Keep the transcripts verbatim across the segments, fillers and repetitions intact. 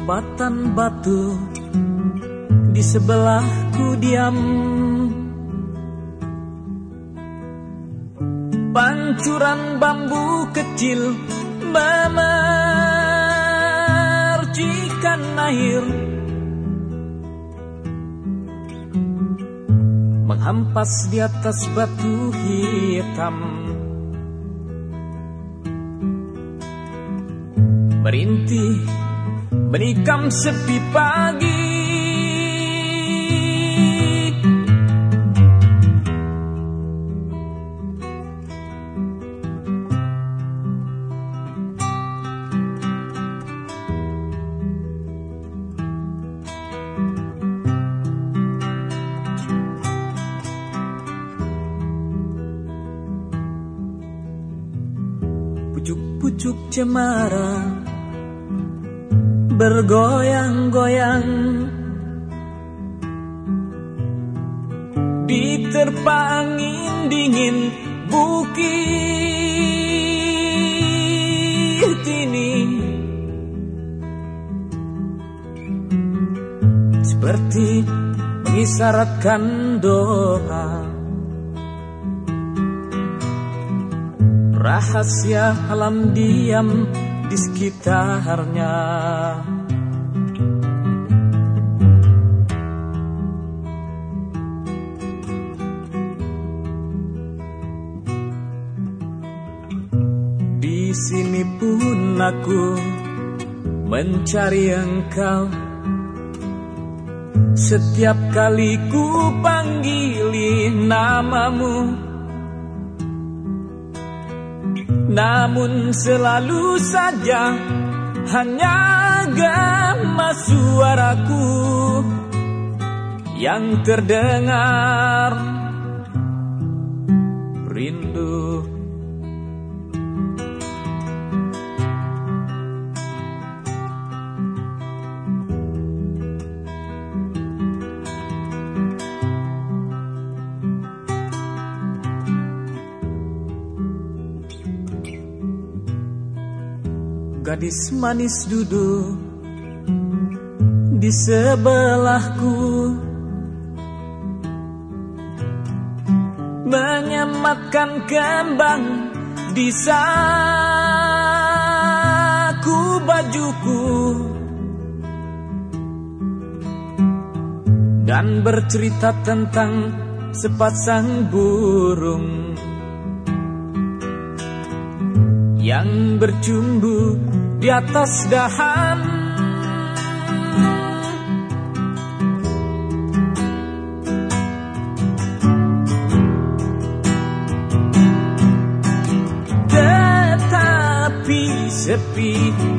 Hambatan batu di sebelahku diam, pancuran bambu kecil memercikan air, menghampas di atas batu hitam, merintih menikam sepi pagi. Pucuk-pucuk cemara bergoyang-goyang, diterpa angin dingin bukit ini, seperti mengisyaratkan doa. Rahasia alam diam di sekitarnya. Di sini pun aku mencari engkau, setiap kali ku panggili namamu, namun selalu saja hanya gema suaraku yang terdengar. Rindu, gadis manis duduk di sebelahku, menyematkan kembang di saku bajuku, dan bercerita tentang sepasang burung yang bercumbu di atas dahan. Tetapi sepi,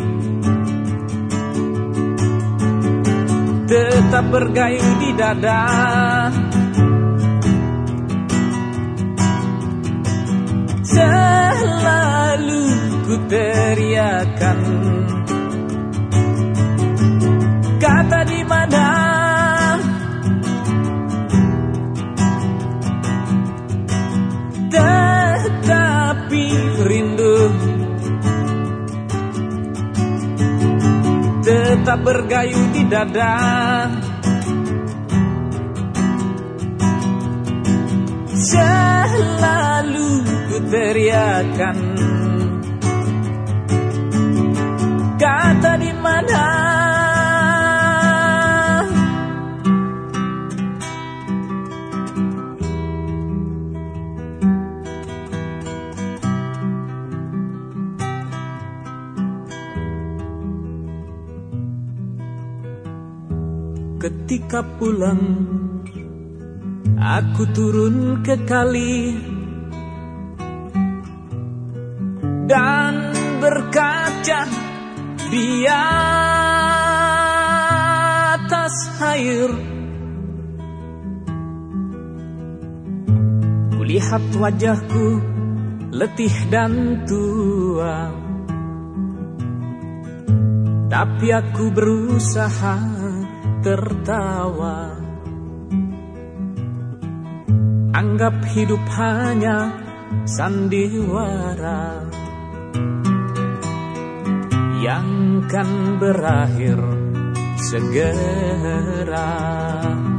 tetap bergayu di dada. Selalu ku teriakan kata di mana, tetapi rindu tetap bergayu di dada. Selalu ku teriakan kata di mana. Ketika pulang, aku turun ke kali dan berkaca di atas air. Kulihat wajahku letih dan tua, tapi aku berusaha tertawa. Anggap hidup hanya sandiwara yang kan berakhir segera.